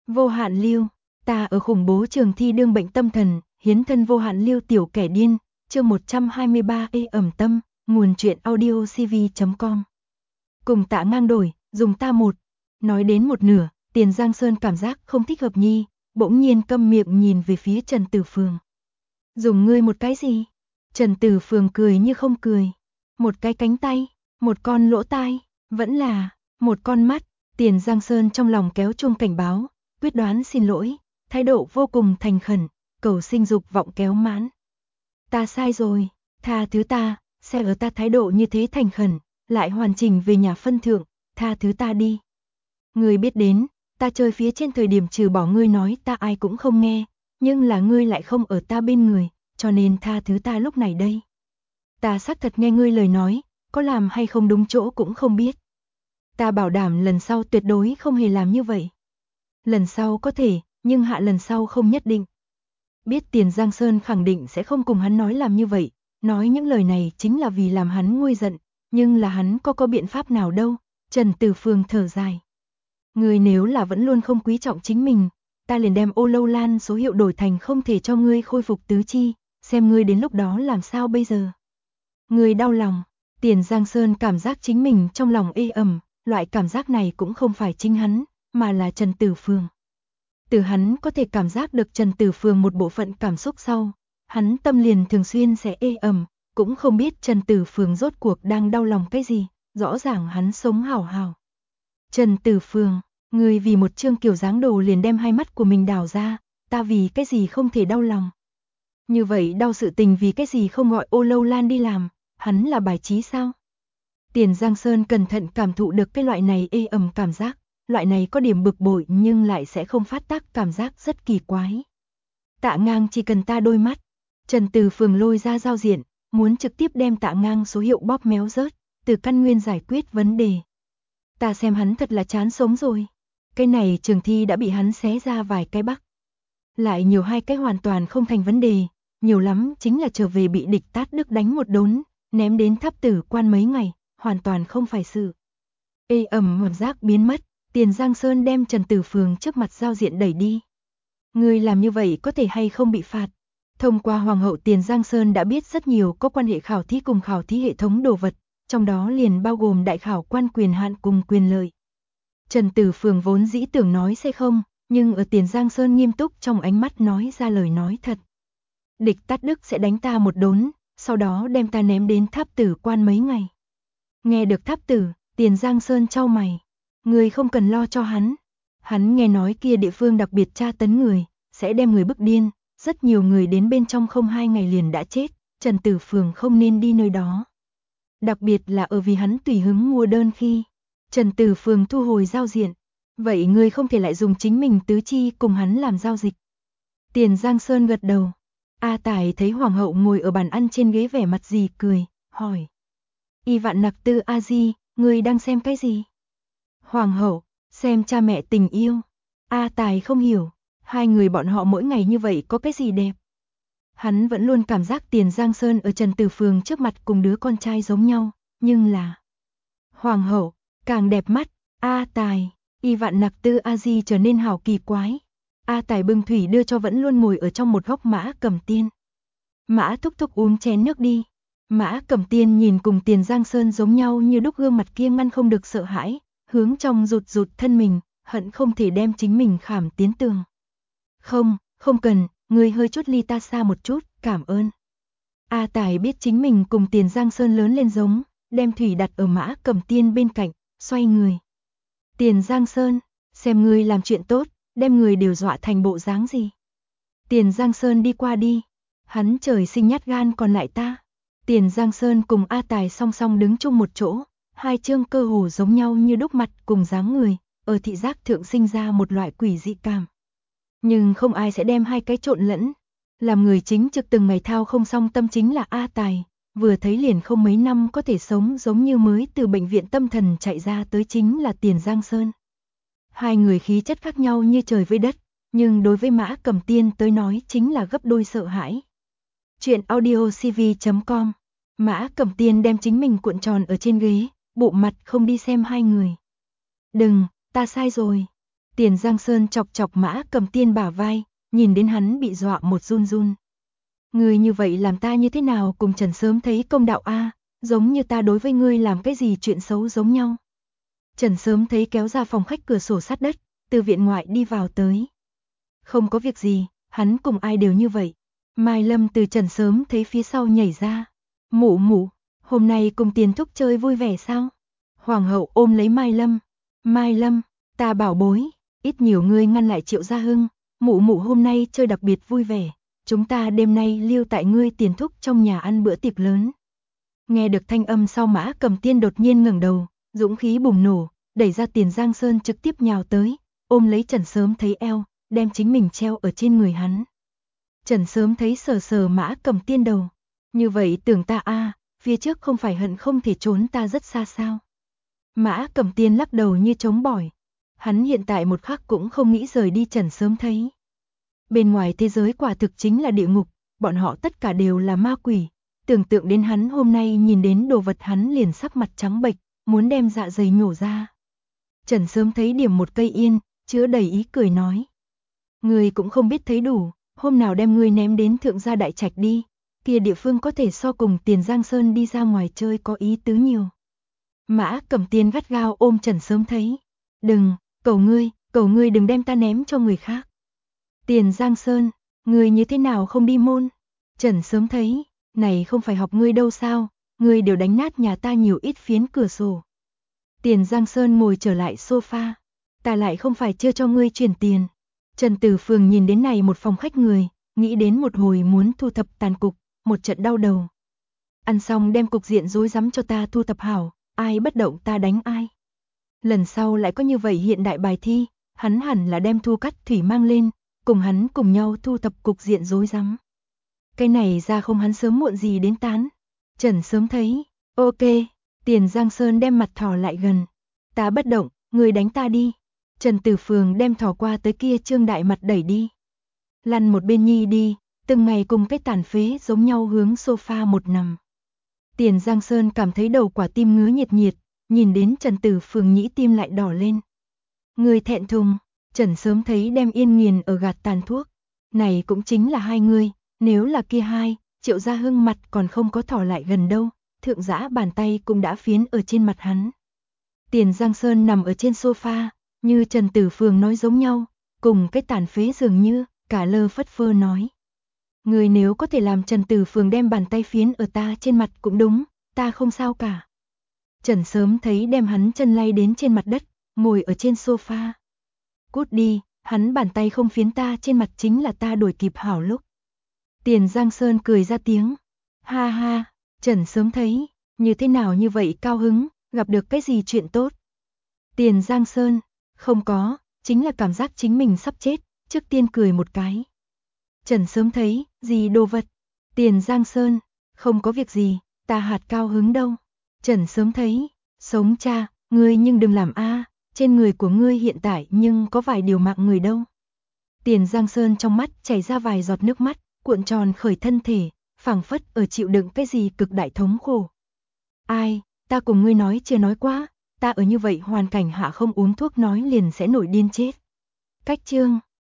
Vô hạn lưu, ta ở khủng bố trường thi đương bệnh tâm thần, hiến thân vô hạn lưu tiểu kẻ điên, chương 123 ẩm tâm, nguồn truyện audio cv.com. Cùng Tạ Ngang đổi, dùng ta một. Nói đến một nửa, Tiền Giang Sơn cảm giác không thích hợp nhi, bỗng nhiên câm miệng nhìn về phía Trần Tử Phường. Dùng ngươi một cái gì? Trần Tử Phường cười như không cười. Một cái cánh tay, một con lỗ tai, vẫn là một con mắt. Tiền Giang Sơn trong lòng kéo chuông cảnh báo, quyết đoán xin lỗi, thái độ vô cùng thành khẩn, cầu sinh dục vọng kéo mãn. Ta sai rồi, tha thứ ta, sẽ ở ta thái độ như thế thành khẩn, lại hoàn chỉnh về nhà phân thượng, tha thứ ta đi. Ngươi biết đến, ta chơi phía trên thời điểm trừ bỏ ngươi nói ta ai cũng không nghe, nhưng là ngươi lại không ở ta bên người, cho nên tha thứ ta lúc này đây. Ta xác thật nghe ngươi lời nói, có làm hay không đúng chỗ cũng không biết. Ta bảo đảm lần sau tuyệt đối không hề làm như vậy. Lần sau có thể, nhưng hạ lần sau không nhất định. Biết Tiền Giang Sơn khẳng định sẽ không cùng hắn nói làm như vậy, nói những lời này chính là vì làm hắn nguôi giận, nhưng là hắn có biện pháp nào đâu. Trần Tử Phường thở dài. Ngươi nếu là vẫn luôn không quý trọng chính mình, ta liền đem Ô Lâu Lan số hiệu đổi thành không thể cho ngươi khôi phục tứ chi, xem ngươi đến lúc đó làm sao bây giờ. Ngươi đau lòng, Tiền Giang Sơn cảm giác chính mình trong lòng ê ẩm, loại cảm giác này cũng không phải chính hắn, mà là Trần Tử Phường. Từ hắn có thể cảm giác được Trần Tử Phường một bộ phận cảm xúc sau, hắn tâm liền thường xuyên sẽ ê ẩm, cũng không biết Trần Tử Phường rốt cuộc đang đau lòng cái gì, rõ ràng hắn sống hảo hảo. Trần Tử Phường, ngươi vì một chương kiểu dáng đồ liền đem hai mắt của mình đào ra, ta vì cái gì không thể đau lòng. Như vậy đau sự tình vì cái gì không gọi Ô Lâu Lan đi làm, hắn là bài trí sao? Tiền Giang Sơn cẩn thận cảm thụ được cái loại này ê ẩm cảm giác, loại này có điểm bực bội nhưng lại sẽ không phát tác cảm giác rất kỳ quái. Tạ Ngang chỉ cần ta đôi mắt. Trần Tử Phường lôi ra giao diện, muốn trực tiếp đem Tạ Ngang số hiệu bóp méo rớt, từ căn nguyên giải quyết vấn đề. Ta xem hắn thật là chán sống rồi. Cái này trường thi đã bị hắn xé ra vài cái bắc. Lại nhiều hai cái hoàn toàn không thành vấn đề, nhiều lắm chính là trở về bị địch tát đức đánh một đốn, ném đến Tháp Tử Quan mấy ngày, hoàn toàn không phải sự. Ê ẩm cảm giác biến mất, Tiền Giang Sơn đem Trần Tử Phường trước mặt giao diện đẩy đi. Ngươi làm như vậy có thể hay không bị phạt? Thông qua Hoàng hậu Tiền Giang Sơn đã biết rất nhiều có quan hệ khảo thí cùng khảo thí hệ thống đồ vật, trong đó liền bao gồm đại khảo quan quyền hạn cùng quyền lợi. Trần Tử Phường vốn dĩ tưởng nói sẽ không, nhưng ở Tiền Giang Sơn nghiêm túc trong ánh mắt nói ra lời nói thật. Địch tát đức sẽ đánh ta một đốn, sau đó đem ta ném đến Tháp Tử Quan mấy ngày. Nghe được Tháp Tử, Tiền Giang Sơn chau mày. Người không cần lo cho hắn. Hắn nghe nói kia địa phương đặc biệt tra tấn người, sẽ đem người bức điên, rất nhiều người đến bên trong không 2 ngày liền đã chết, Trần Tử Phường không nên đi nơi đó. Đặc biệt là ở vì hắn tùy hứng mua đơn khi. Trần Tử Phường thu hồi giao diện. Vậy ngươi không thể lại dùng chính mình tứ chi cùng hắn làm giao dịch. Tiền Giang Sơn gật đầu. A Tài thấy Hoàng hậu ngồi ở bàn ăn trên ghế vẻ mặt gì cười, hỏi. Y Vạn Nặc Tư A Di, ngươi đang xem cái gì? Hoàng hậu, xem cha mẹ tình yêu. A Tài không hiểu, hai người bọn họ mỗi ngày như vậy có cái gì đẹp? Hắn vẫn luôn cảm giác Tiền Giang Sơn ở Trần Tử Phường trước mặt cùng đứa con trai giống nhau, nhưng là... Hoàng hậu, càng đẹp mắt, A Tài, Y Vạn Nặc Tư A Di trở nên hào kỳ quái. A Tài bưng thủy đưa cho vẫn luôn ngồi ở trong một góc Mã Cẩm Tiên. Mã thúc thúc uống chén nước đi. Mã Cẩm Tiên nhìn cùng Tiền Giang Sơn giống nhau như đúc gương mặt kia ngăn không được sợ hãi, hướng trong rụt rụt thân mình, hận không thể đem chính mình khảm tiến tường. Không, không cần, ngươi hơi chút ly ta xa một chút, cảm ơn. A Tài biết chính mình cùng Tiền Giang Sơn lớn lên giống, đem thủy đặt ở Mã Cẩm Tiên bên cạnh, xoay người. Tiền Giang Sơn, xem ngươi làm chuyện tốt, đem người đều dọa thành bộ dáng gì. Tiền Giang Sơn đi qua đi, hắn trời sinh nhát gan còn lại ta. Tiền Giang Sơn cùng A Tài song song đứng chung một chỗ, hai chương cơ hồ giống nhau như đúc mặt cùng dáng người, ở thị giác thượng sinh ra một loại quỷ dị cảm. Nhưng không ai sẽ đem hai cái trộn lẫn. Làm người chính trực từng ngày thao không xong tâm chính là A Tài, vừa thấy liền không mấy năm có thể sống giống như mới từ bệnh viện tâm thần chạy ra tới chính là Tiền Giang Sơn. Hai người khí chất khác nhau như trời với đất, nhưng đối với Mã Cẩm Tiên tới nói chính là gấp đôi sợ hãi. Chuyện audio cv.com. Mã Cẩm Tiên đem chính mình cuộn tròn ở trên ghế, bộ mặt không đi xem hai người. Đừng, ta sai rồi. Tiền Giang Sơn chọc chọc Mã Cầm Tiên bả vai, nhìn đến hắn bị dọa một run run. Ngươi như vậy làm ta như thế nào cùng Trần Sớm thấy công đạo a, giống như ta đối với ngươi làm cái gì chuyện xấu giống nhau. Trần Sớm thấy kéo ra phòng khách cửa sổ sát đất, từ viện ngoại đi vào tới. Không có việc gì, hắn cùng ai đều như vậy. Mai Lâm từ Trần Sớm thấy phía sau nhảy ra. Mụ mụ, hôm nay cùng Tiền Thúc chơi vui vẻ sao? Hoàng hậu ôm lấy Mai Lâm. Mai Lâm, ta bảo bối, ít nhiều ngươi ngăn lại Triệu Gia Hưng. Mụ mụ hôm nay chơi đặc biệt vui vẻ. Chúng ta đêm nay lưu tại ngươi Tiền Thúc trong nhà ăn bữa tiệc lớn. Nghe được thanh âm sau Mã Cầm Tiên đột nhiên ngẩng đầu, dũng khí bùng nổ, đẩy ra Tiền Giang Sơn trực tiếp nhào tới, ôm lấy Trần Sớm thấy eo, đem chính mình treo ở trên người hắn. Trần Sớm thấy sờ sờ Mã Cầm Tiên đầu, như vậy tưởng ta phía trước không phải hận không thể trốn ta rất xa sao. Mã Cầm Tiên lắc đầu như chống bỏi, hắn hiện tại một khắc cũng không nghĩ rời đi Trần Sớm thấy. Bên ngoài thế giới quả thực chính là địa ngục, bọn họ tất cả đều là ma quỷ, tưởng tượng đến hắn hôm nay nhìn đến đồ vật hắn liền sắc mặt trắng bệch, muốn đem dạ dày nhổ ra. Trần Sớm thấy điểm một cây yên, chứa đầy ý cười nói. Ngươi cũng không biết thấy đủ, hôm nào đem ngươi ném đến Thượng Gia Đại Trạch đi, kia địa phương có thể so cùng Tiền Giang Sơn đi ra ngoài chơi có ý tứ nhiều. Mã Cầm Tiên gắt gao ôm Trần Sớm thấy. Đừng, cầu ngươi đừng đem ta ném cho người khác. Tiền Giang Sơn, ngươi như thế nào không đi môn? Trần Sớm thấy, này không phải học ngươi đâu sao, ngươi đều đánh nát nhà ta nhiều ít phiến cửa sổ. Tiền Giang Sơn ngồi trở lại sofa, ta lại không phải chưa cho ngươi chuyển tiền. Trần Tử Phường nhìn đến này một phòng khách người, nghĩ đến một hồi muốn thu thập tàn cục, một trận đau đầu. Ăn xong đem cục diện rối rắm cho ta thu thập hảo, ai bất động ta đánh ai. Lần sau lại có như vậy hiện đại bài thi, hắn hẳn là đem Thu Cắt Thủy mang lên, cùng hắn cùng nhau thu thập cục diện rối rắm. Cái này ra không hắn sớm muộn gì đến tán. Trần Sớm thấy, ok, Tiền Giang Sơn đem mặt thò lại gần. Ta bất động, người đánh ta đi. Trần Tử Phường đem thò qua tới kia Trương Đại mặt đẩy đi. Lăn một bên nhi đi, từng ngày cùng cái tàn phế giống nhau hướng sofa một nằm. Tiền Giang Sơn cảm thấy đầu quả tim ngứa nhiệt nhiệt, nhìn đến Trần Tử Phường nhĩ tim lại đỏ lên. Người thẹn thùng, Trần Sớm thấy đem yên nghiền ở gạt tàn thuốc. Này cũng chính là hai người, nếu là kia hai, Triệu Gia Hưng mặt còn không có thỏ lại gần đâu, thượng giã bàn tay cũng đã phiến ở trên mặt hắn. Tiền Giang Sơn nằm ở trên sofa, như Trần Tử Phường nói giống nhau, cùng cái tàn phế dường như, cả lơ phất phơ nói. Người nếu có thể làm Trần Tử Phường đem bàn tay phiến ở ta trên mặt cũng đúng, ta không sao cả. Trần Sớm thấy đem hắn chân lay đến trên mặt đất, ngồi ở trên sofa. Cút đi, hắn bàn tay không phiến ta trên mặt chính là ta đuổi kịp hảo lúc. Tiền Giang Sơn cười ra tiếng. Ha ha, Trần Sớm thấy, như thế nào như vậy cao hứng, gặp được cái gì chuyện tốt. Tiền Giang Sơn, không có, chính là cảm giác chính mình sắp chết, trước tiên cười một cái. Trần Sớm thấy, gì đồ vật. Tiền Giang Sơn, không có việc gì, ta hạt cao hứng đâu. Trần Sớm thấy, sống cha, ngươi nhưng đừng làm trên người của ngươi hiện tại nhưng có vài điều mạng người đâu. Tiền Giang Sơn trong mắt chảy ra vài giọt nước mắt, cuộn tròn khởi thân thể, phảng phất ở chịu đựng cái gì cực đại thống khổ. Ai, ta cùng ngươi nói chưa nói quá, ta ở như vậy hoàn cảnh hạ không uống thuốc nói liền sẽ nổi điên chết. Cách chương